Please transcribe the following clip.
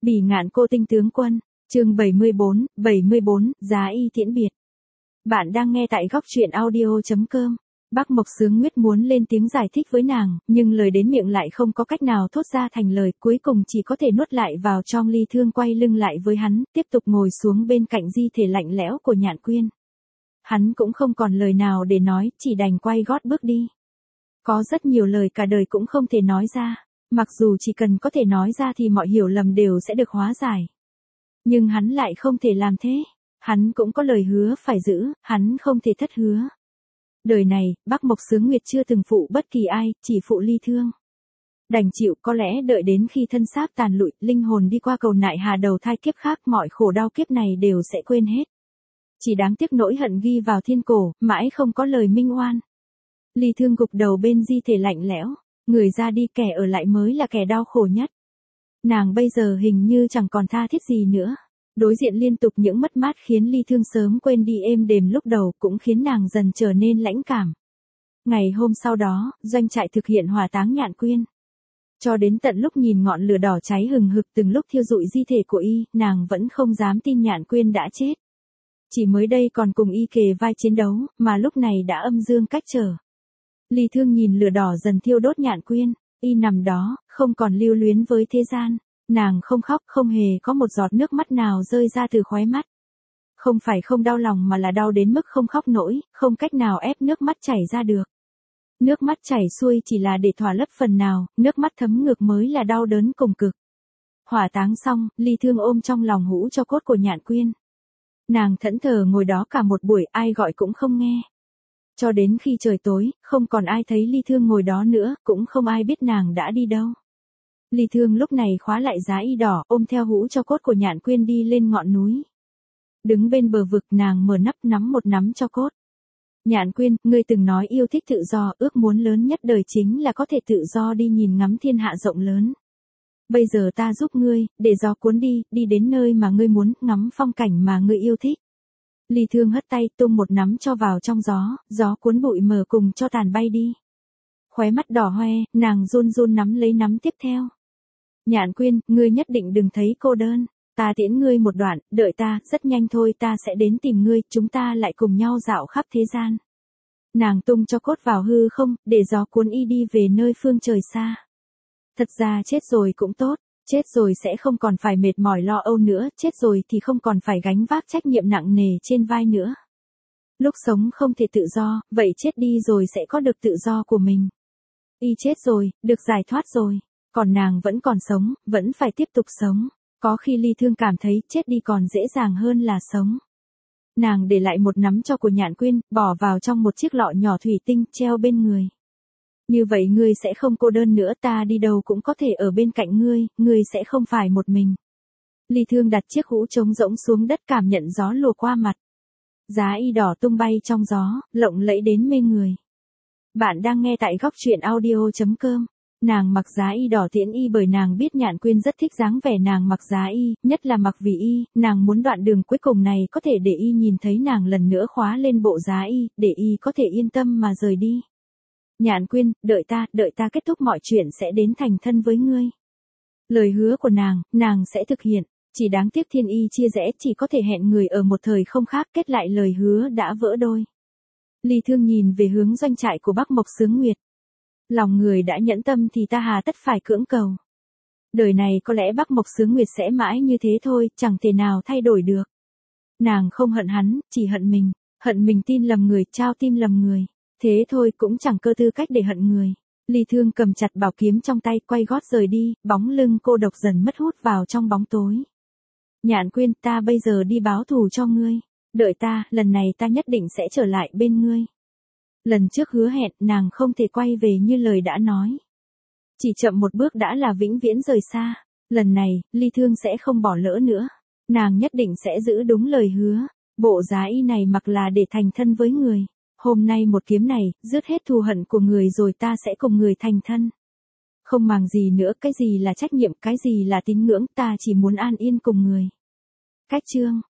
Bỉ ngạn cô tinh tướng quân, chương 74, giá y tiễn biệt. Bạn đang nghe tại góc truyện audio.com. Bác Mộc Sướng Nguyết muốn lên tiếng giải thích với nàng, nhưng lời đến miệng lại không có cách nào thốt ra thành lời, cuối cùng chỉ có thể nuốt lại vào trong. Ly Thương quay lưng lại với hắn, tiếp tục ngồi xuống bên cạnh di thể lạnh lẽo của Nhạn Quyên. Hắn cũng không còn lời nào để nói, chỉ đành quay gót bước đi. Có rất nhiều lời cả đời cũng không thể nói ra. Mặc dù chỉ cần có thể nói ra thì mọi hiểu lầm đều sẽ được hóa giải. Nhưng hắn lại không thể làm thế. Hắn cũng có lời hứa phải giữ, hắn không thể thất hứa. Đời này, Bác Mộc Sướng Nguyệt chưa từng phụ bất kỳ ai, chỉ phụ Ly Thương. Đành chịu, có lẽ đợi đến khi thân xác tàn lụi, linh hồn đi qua cầu nại hà đầu thai kiếp khác, mọi khổ đau kiếp này đều sẽ quên hết. Chỉ đáng tiếc nỗi hận ghi vào thiên cổ, mãi không có lời minh oan. Ly Thương gục đầu bên di thể lạnh lẽo. Người ra đi, kẻ ở lại mới là kẻ đau khổ nhất. Nàng bây giờ hình như chẳng còn tha thiết gì nữa. Đối diện liên tục những mất mát khiến Ly Thương sớm quên đi êm đềm lúc đầu, cũng khiến nàng dần trở nên lãnh cảm. Ngày hôm sau đó, doanh trại thực hiện hỏa táng Nhạn Quyên. Cho đến tận lúc nhìn ngọn lửa đỏ cháy hừng hực từng lúc thiêu rụi di thể của y, nàng vẫn không dám tin Nhạn Quyên đã chết. Chỉ mới đây còn cùng y kề vai chiến đấu, mà lúc này đã âm dương cách trở. Ly Thương nhìn lửa đỏ dần thiêu đốt Nhạn Quyên, y nằm đó, không còn lưu luyến với thế gian. Nàng không khóc, không hề có một giọt nước mắt nào rơi ra từ khóe mắt. Không phải không đau lòng mà là đau đến mức không khóc nổi, không cách nào ép nước mắt chảy ra được. Nước mắt chảy xuôi chỉ là để thỏa lấp phần nào, nước mắt thấm ngược mới là đau đớn cùng cực. Hỏa táng xong, Ly Thương ôm trong lòng hũ cho cốt của Nhạn Quyên. Nàng thẫn thờ ngồi đó cả một buổi, ai gọi cũng không nghe. Cho đến khi trời tối, không còn ai thấy Ly Thương ngồi đó nữa, cũng không ai biết nàng đã đi đâu. Ly Thương lúc này khóa lại giá y đỏ, ôm theo hũ cho cốt của Nhạn Quyên đi lên ngọn núi. Đứng bên bờ vực, nàng mở nắp nắm một nắm cho cốt. Nhạn Quyên, ngươi từng nói yêu thích tự do, ước muốn lớn nhất đời chính là có thể tự do đi nhìn ngắm thiên hạ rộng lớn. Bây giờ ta giúp ngươi, để gió cuốn đi, đi đến nơi mà ngươi muốn, ngắm phong cảnh mà ngươi yêu thích. Ly Thương hất tay tung một nắm cho vào trong gió, gió cuốn bụi mờ cùng cho tàn bay đi. Khóe mắt đỏ hoe, nàng run run nắm lấy nắm tiếp theo. Nhạn Quyên, ngươi nhất định đừng thấy cô đơn. Ta tiễn ngươi một đoạn, đợi ta, rất nhanh thôi ta sẽ đến tìm ngươi, chúng ta lại cùng nhau dạo khắp thế gian. Nàng tung cho cốt vào hư không, để gió cuốn y đi về nơi phương trời xa. Thật ra chết rồi cũng tốt, chết rồi sẽ không còn phải mệt mỏi lo âu nữa, chết rồi thì không còn phải gánh vác trách nhiệm nặng nề trên vai nữa. Lúc sống không thể tự do, vậy chết đi rồi sẽ có được tự do của mình. Y chết rồi, được giải thoát rồi, còn nàng vẫn còn sống, vẫn phải tiếp tục sống. Có khi Ly Thương cảm thấy chết đi còn dễ dàng hơn là sống. Nàng để lại một nắm cho của Nhạn Quyên, bỏ vào trong một chiếc lọ nhỏ thủy tinh, treo bên người. Như vậy ngươi sẽ không cô đơn nữa, ta đi đâu cũng có thể ở bên cạnh ngươi sẽ không phải một mình. Ly Thương đặt chiếc hũ trống rỗng xuống đất, cảm nhận gió lùa qua mặt. Giá y đỏ tung bay trong gió, lộng lẫy đến mê người. Bạn đang nghe tại góc truyện audio.com. Nàng mặc giá y đỏ tiễn y bởi nàng biết Nhạn Quyên rất thích dáng vẻ nàng mặc giá y, nhất là mặc vì y, nàng muốn đoạn đường cuối cùng này có thể để y nhìn thấy nàng lần nữa khóa lên bộ giá y, để y có thể yên tâm mà rời đi. Nhạn Quyên, đợi ta kết thúc mọi chuyện sẽ đến thành thân với ngươi. Lời hứa của nàng sẽ thực hiện, chỉ đáng tiếc thiên y chia rẽ, chỉ có thể hẹn người ở một thời không khác, kết lại lời hứa đã vỡ đôi. Ly Thương nhìn về hướng doanh trại của Bác Mộc Sướng Nguyệt. Lòng người đã nhẫn tâm thì ta hà tất phải cưỡng cầu. Đời này có lẽ Bác Mộc Sướng Nguyệt sẽ mãi như thế thôi, chẳng thể nào thay đổi được. Nàng không hận hắn, chỉ hận mình tin lầm người, trao tim lầm người. Thế thôi cũng chẳng cơ tư cách để hận người. Ly Thương cầm chặt bảo kiếm trong tay, quay gót rời đi, bóng lưng cô độc dần mất hút vào trong bóng tối. Nhạn Quyên, ta bây giờ đi báo thù cho ngươi. Đợi ta, lần này ta nhất định sẽ trở lại bên ngươi. Lần trước hứa hẹn, nàng không thể quay về như lời đã nói. Chỉ chậm một bước đã là vĩnh viễn rời xa. Lần này, Ly Thương sẽ không bỏ lỡ nữa. Nàng nhất định sẽ giữ đúng lời hứa. Bộ giá y này mặc là để thành thân với người. Hôm nay một kiếm này, dứt hết thù hận của người rồi ta sẽ cùng người thành thân. Không màng gì nữa, cái gì là trách nhiệm, cái gì là tín ngưỡng, ta chỉ muốn an yên cùng người. Cách chương